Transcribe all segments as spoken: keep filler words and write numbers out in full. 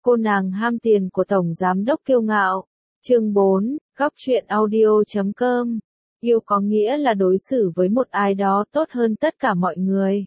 Cô nàng ham tiền của Tổng Giám đốc kiêu ngạo. Chương bốn, góc truyện audio chấm com. Yêu có nghĩa là đối xử với một ai đó tốt hơn tất cả mọi người.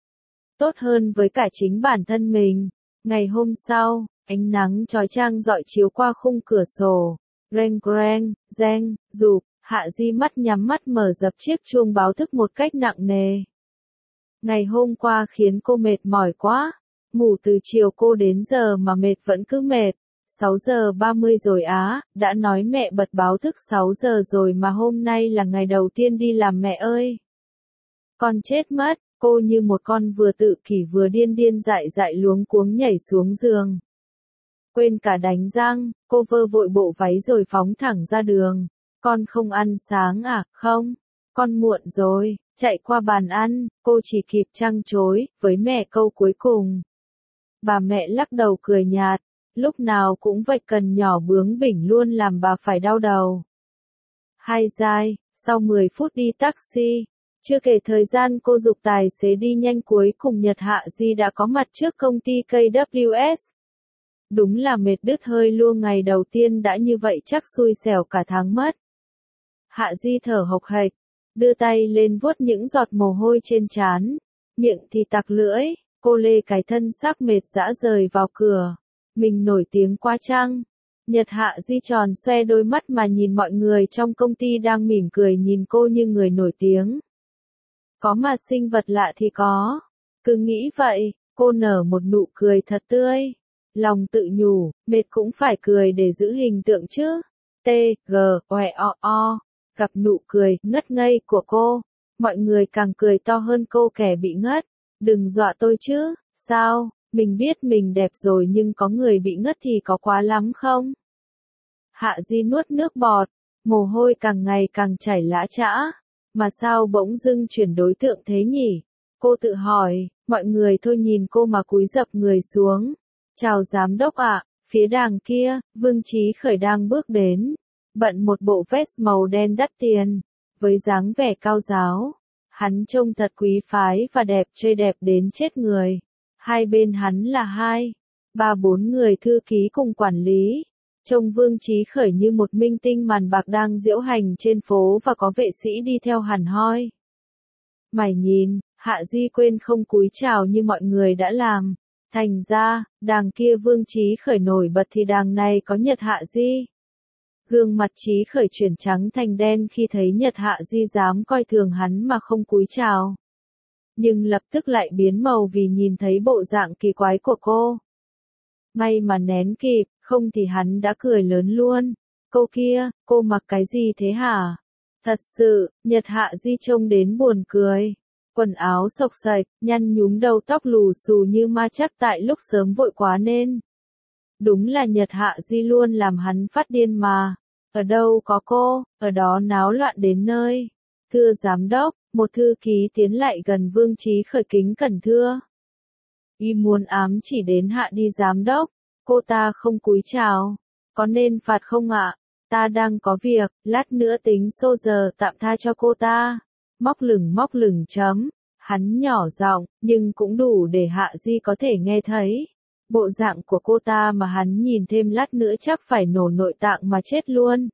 Tốt hơn với cả chính bản thân mình. Ngày hôm sau, ánh nắng chói chang rọi chiếu qua khung cửa sổ. Reng reng, reng, rụp, Hạ Di mắt nhắm mắt mở dập chiếc chuông báo thức một cách nặng nề. Ngày hôm qua khiến cô mệt mỏi quá. Ngủ từ chiều cô đến giờ mà mệt vẫn cứ mệt. sáu giờ ba mươi rồi á, đã nói mẹ bật báo thức sáu giờ rồi mà hôm nay là ngày đầu tiên đi làm mẹ ơi. Con chết mất, cô như một con vừa tự kỷ vừa điên điên dại dại luống cuống nhảy xuống giường. Quên cả đánh răng, cô vơ vội bộ váy rồi phóng thẳng ra đường. Con không ăn sáng à, không? Con muộn rồi, chạy qua bàn ăn, cô chỉ kịp trăng trối, với mẹ câu cuối cùng. Bà mẹ lắc đầu cười nhạt, lúc nào cũng vạch cần nhỏ bướng bỉnh luôn làm bà phải đau đầu. Hai dai, sau mười phút đi taxi, chưa kể thời gian cô giục tài xế đi nhanh cuối cùng Nhật Hạ Di đã có mặt trước công ty ca vê ét. Đúng là mệt đứt hơi luôn, ngày đầu tiên đã như vậy chắc xui xẻo cả tháng mất. Hạ Di thở hộc hạch, đưa tay lên vuốt những giọt mồ hôi trên trán, miệng thì tặc lưỡi, cô lê cái thân xác mệt dã rời vào cửa. Mình nổi tiếng quá chăng? Nhật Hạ Di tròn xoe đôi mắt mà nhìn mọi người trong công ty đang mỉm cười nhìn cô như người nổi tiếng. Có mà sinh vật lạ thì có. Cứ nghĩ vậy, cô nở một nụ cười thật tươi. Lòng tự nhủ, mệt cũng phải cười để giữ hình tượng chứ. T, G, oe o o. Gặp nụ cười ngất ngây của cô, mọi người càng cười to hơn cô kẻ bị ngất. Đừng dọa tôi chứ, sao, mình biết mình đẹp rồi nhưng có người bị ngất thì có quá lắm không? Hạ Di nuốt nước bọt, mồ hôi càng ngày càng chảy lã chã. Mà sao bỗng dưng chuyển đối tượng thế nhỉ? Cô tự hỏi, mọi người thôi nhìn cô mà cúi gập người xuống. Chào giám đốc ạ, phía đàng kia, Vương Chí Khởi đang bước đến. Bận một bộ vest màu đen đắt tiền, với dáng vẻ cao giáo. Hắn trông thật quý phái và đẹp chơi đẹp đến chết người. Hai bên hắn là hai, ba bốn người thư ký cùng quản lý. Trông Vương Chí Khởi như một minh tinh màn bạc đang diễu hành trên phố và có vệ sĩ đi theo hẳn hoi. Mày nhìn, Hạ Di quên không cúi chào như mọi người đã làm. Thành ra, đàng kia Vương Chí Khởi nổi bật thì đàng này có Nhật Hạ Di. Gương mặt Chí Khởi chuyển trắng thành đen khi thấy Nhật Hạ Di dám coi thường hắn mà không cúi chào. Nhưng lập tức lại biến màu vì nhìn thấy bộ dạng kỳ quái của cô. May mà nén kịp, không thì hắn đã cười lớn luôn. Cô kia, cô mặc cái gì thế hả? Thật sự, Nhật Hạ Di trông đến buồn cười. Quần áo xộc xệch, nhăn nhúm đầu tóc lù xù như ma chắc tại lúc sớm vội quá nên. Đúng là Nhật Hạ Di luôn làm hắn phát điên mà. Ở đâu có cô, ở đó náo loạn đến nơi. Thưa giám đốc, một thư ký tiến lại gần Vương Chí Khởi kính cẩn thưa. Y muốn ám chỉ đến Hạ đi giám đốc, cô ta không cúi chào. Có nên phạt không ạ? Ta đang có việc, lát nữa tính xô giờ tạm tha cho cô ta. Móc lửng móc lửng chấm. Hắn nhỏ giọng, nhưng cũng đủ để Hạ Di có thể nghe thấy. Bộ dạng của cô ta mà hắn nhìn thêm lát nữa chắc phải nổ nội tạng mà chết luôn.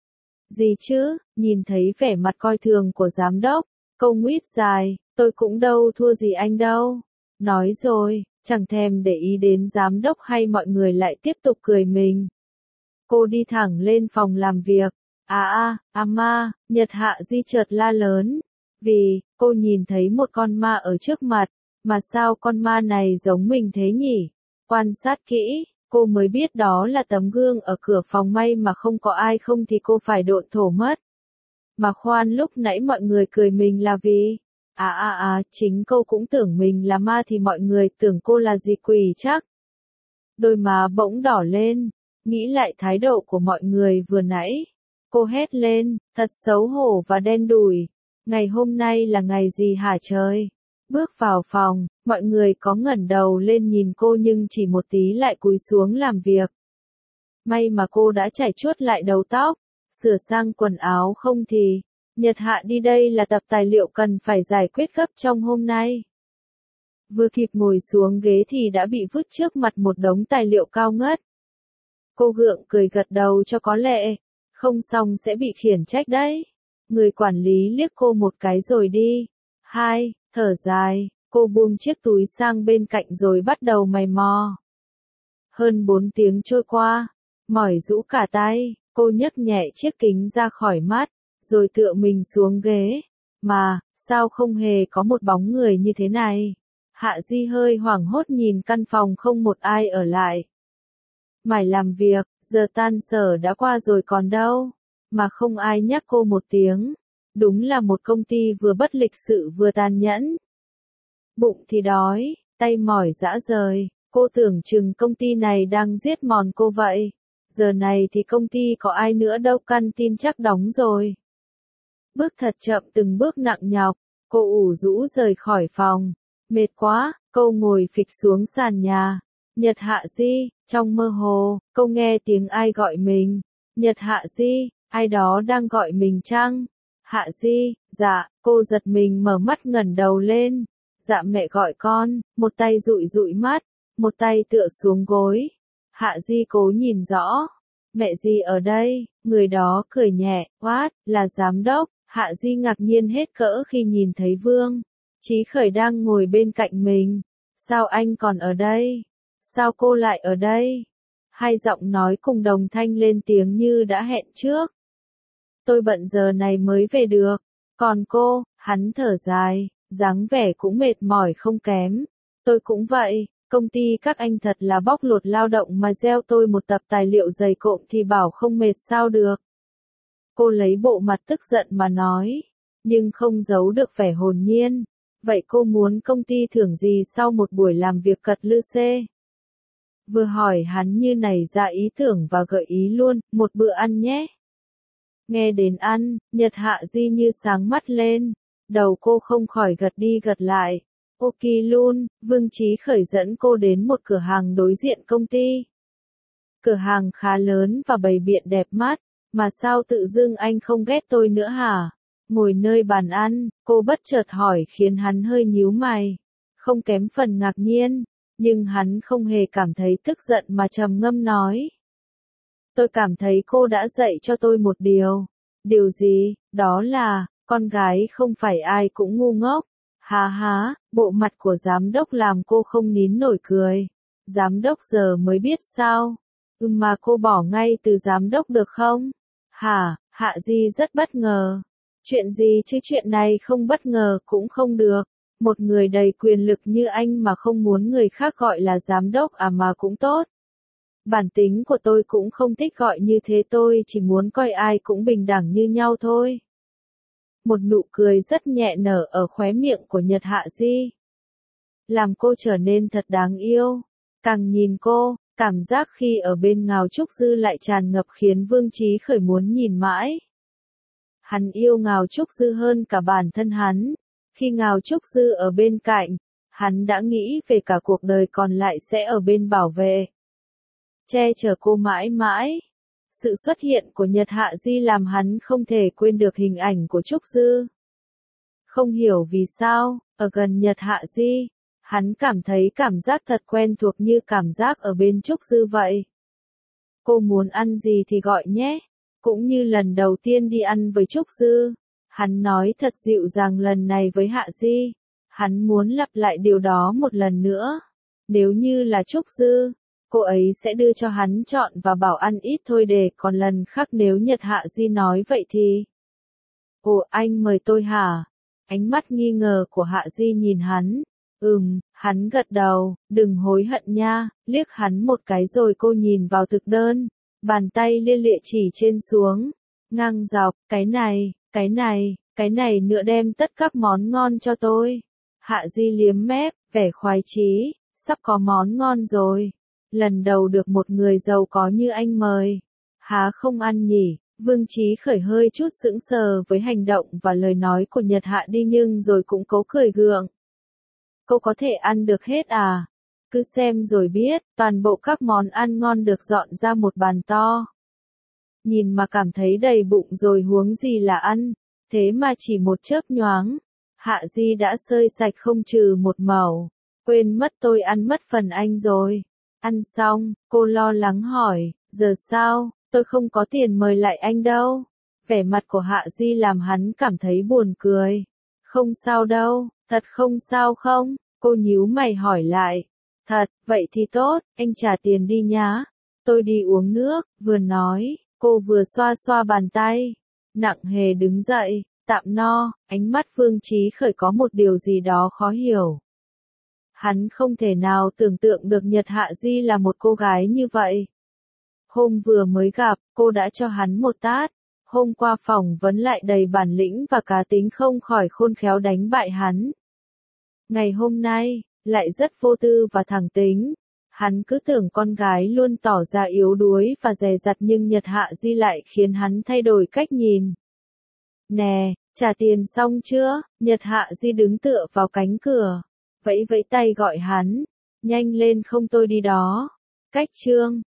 Gì chứ, nhìn thấy vẻ mặt coi thường của giám đốc, câu nguyết dài, tôi cũng đâu thua gì anh đâu. Nói rồi, chẳng thèm để ý đến giám đốc hay mọi người lại tiếp tục cười mình. Cô đi thẳng lên phòng làm việc. À à, à ma, Nhật Hạ Di chợt la lớn. Vì, cô nhìn thấy một con ma ở trước mặt, mà sao con ma này giống mình thế nhỉ? Quan sát kỹ, cô mới biết đó là tấm gương ở cửa phòng, may mà không có ai không thì cô phải độn thổ mất. Mà khoan, lúc nãy mọi người cười mình là vì, à à à, chính cô cũng tưởng mình là ma thì mọi người tưởng cô là gì quỷ chắc. Đôi má bỗng đỏ lên, nghĩ lại thái độ của mọi người vừa nãy. Cô hét lên, thật xấu hổ và đen đủi. Ngày hôm nay là ngày gì hả trời? Bước vào phòng, mọi người có ngẩng đầu lên nhìn cô nhưng chỉ một tí lại cúi xuống làm việc. May mà cô đã chải chuốt lại đầu tóc, sửa sang quần áo, không thì, Nhật Hạ đi đây là tập tài liệu cần phải giải quyết gấp trong hôm nay. Vừa kịp ngồi xuống ghế thì đã bị vứt trước mặt một đống tài liệu cao ngất. Cô gượng cười gật đầu cho có lệ, không xong sẽ bị khiển trách đấy. Người quản lý liếc cô một cái rồi đi. Hai, thở dài, cô buông chiếc túi sang bên cạnh rồi bắt đầu mày mò. Hơn bốn tiếng trôi qua, mỏi rũ cả tay, cô nhấc nhẹ chiếc kính ra khỏi mắt, rồi tựa mình xuống ghế. Mà, sao không hề có một bóng người như thế này? Hạ Di hơi hoảng hốt nhìn căn phòng không một ai ở lại. Mải làm việc, giờ tan sở đã qua rồi còn đâu, mà không ai nhắc cô một tiếng. Đúng là một công ty vừa bất lịch sự vừa tàn nhẫn. Bụng thì đói, tay mỏi rã rời, cô tưởng chừng công ty này đang giết mòn cô vậy. Giờ này thì công ty có ai nữa đâu, căn tin chắc đóng rồi. Bước thật chậm từng bước nặng nhọc, cô ủ rũ rời khỏi phòng. Mệt quá, cô ngồi phịch xuống sàn nhà. Nhật Hạ Di, trong mơ hồ, cô nghe tiếng ai gọi mình. Nhật Hạ Di, ai đó đang gọi mình chăng? Hạ Di, dạ, cô giật mình mở mắt ngẩng đầu lên. Dạ mẹ gọi con, một tay dụi dụi mắt, một tay tựa xuống gối. Hạ Di cố nhìn rõ. Mẹ Di ở đây, người đó cười nhẹ, what, là giám đốc. Hạ Di ngạc nhiên hết cỡ khi nhìn thấy Vương Chí Khởi đang ngồi bên cạnh mình. Sao anh còn ở đây? Sao cô lại ở đây? Hai giọng nói cùng đồng thanh lên tiếng như đã hẹn trước. Tôi bận giờ này mới về được. Còn cô, hắn thở dài, dáng vẻ cũng mệt mỏi không kém. Tôi cũng vậy, công ty các anh thật là bóc lột lao động mà gieo tôi một tập tài liệu dày cộm thì bảo không mệt sao được. Cô lấy bộ mặt tức giận mà nói, nhưng không giấu được vẻ hồn nhiên. Vậy cô muốn công ty thưởng gì sau một buổi làm việc cật lư xê? Vừa hỏi hắn như nảy ra ý tưởng và gợi ý luôn, một bữa ăn nhé. Nghe đến ăn, Nhật Hạ Di như sáng mắt lên, đầu cô không khỏi gật đi gật lại. Ok luôn, Vương Chí Khởi dẫn cô đến một cửa hàng đối diện công ty. Cửa hàng khá lớn và bày biện đẹp mắt, mà sao tự dưng anh không ghét tôi nữa hả? Ngồi nơi bàn ăn, cô bất chợt hỏi khiến hắn hơi nhíu mày. Không kém phần ngạc nhiên, nhưng hắn không hề cảm thấy tức giận mà trầm ngâm nói. Tôi cảm thấy cô đã dạy cho tôi một điều. Điều gì? Đó là, con gái không phải ai cũng ngu ngốc. Hà há, bộ mặt của giám đốc làm cô không nín nổi cười. Giám đốc giờ mới biết sao? Ừm mà cô bỏ ngay từ giám đốc được không? Hả, Hạ Di rất bất ngờ. Chuyện gì chứ, chuyện này không bất ngờ cũng không được. Một người đầy quyền lực như anh mà không muốn người khác gọi là giám đốc à mà cũng tốt. Bản tính của tôi cũng không thích gọi như thế, tôi chỉ muốn coi ai cũng bình đẳng như nhau thôi. Một nụ cười rất nhẹ nở ở khóe miệng của Nhật Hạ Di. Làm cô trở nên thật đáng yêu. Càng nhìn cô, cảm giác khi ở bên Ngao Trúc Dư lại tràn ngập khiến Vương Chí Khởi muốn nhìn mãi. Hắn yêu Ngao Trúc Dư hơn cả bản thân hắn. Khi Ngao Trúc Dư ở bên cạnh, hắn đã nghĩ về cả cuộc đời còn lại sẽ ở bên bảo vệ, che chở cô mãi mãi. Sự xuất hiện của Nhật Hạ Di làm hắn không thể quên được hình ảnh của Trúc Dư. Không hiểu vì sao, ở gần Nhật Hạ Di, hắn cảm thấy cảm giác thật quen thuộc như cảm giác ở bên Trúc Dư vậy. Cô muốn ăn gì thì gọi nhé. Cũng như lần đầu tiên đi ăn với Trúc Dư, hắn nói thật dịu dàng lần này với Hạ Di. Hắn muốn lặp lại điều đó một lần nữa. Nếu như là Trúc Dư, cô ấy sẽ đưa cho hắn chọn và bảo ăn ít thôi, để còn lần khác nếu Nhật Hạ Di nói vậy thì. Ồ, anh mời tôi hả? Ánh mắt nghi ngờ của Hạ Di nhìn hắn. Ừm, hắn gật đầu, đừng hối hận nha, liếc hắn một cái rồi cô nhìn vào thực đơn. Bàn tay lia lịa chỉ trên xuống, ngang dọc, cái này, cái này, cái này nữa, đem tất các món ngon cho tôi. Hạ Di liếm mép, vẻ khoái chí, sắp có món ngon rồi. Lần đầu được một người giàu có như anh mời. Há không ăn nhỉ? Vương Chí Khởi hơi chút sững sờ với hành động và lời nói của Nhật Hạ đi, nhưng rồi cũng cố cười gượng. Cô có thể ăn được hết à? Cứ xem rồi biết, toàn bộ các món ăn ngon được dọn ra một bàn to. Nhìn mà cảm thấy đầy bụng rồi huống gì là ăn, thế mà chỉ một chớp nhoáng, Hạ Di đã xơi sạch không trừ một mẩu. Quên mất tôi ăn mất phần anh rồi. Ăn xong, cô lo lắng hỏi, giờ sao, tôi không có tiền mời lại anh đâu. Vẻ mặt của Hạ Di làm hắn cảm thấy buồn cười. Không sao đâu, thật không sao không? Cô nhíu mày hỏi lại. Thật, vậy thì tốt, anh trả tiền đi nhá. Tôi đi uống nước, vừa nói, cô vừa xoa xoa bàn tay. Nặng hề đứng dậy, tạm no, ánh mắt Phương Chí Khởi có một điều gì đó khó hiểu. Hắn không thể nào tưởng tượng được Nhật Hạ Di là một cô gái như vậy. Hôm vừa mới gặp, cô đã cho hắn một tát. Hôm qua phỏng vấn lại đầy bản lĩnh và cá tính không khỏi khôn khéo đánh bại hắn. Ngày hôm nay, lại rất vô tư và thẳng tính. Hắn cứ tưởng con gái luôn tỏ ra yếu đuối và dè dặt nhưng Nhật Hạ Di lại khiến hắn thay đổi cách nhìn. Nè, trả tiền xong chưa? Nhật Hạ Di đứng tựa vào cánh cửa. Vẫy vẫy tay gọi hắn. Nhanh lên không tôi đi đó. Cách chương.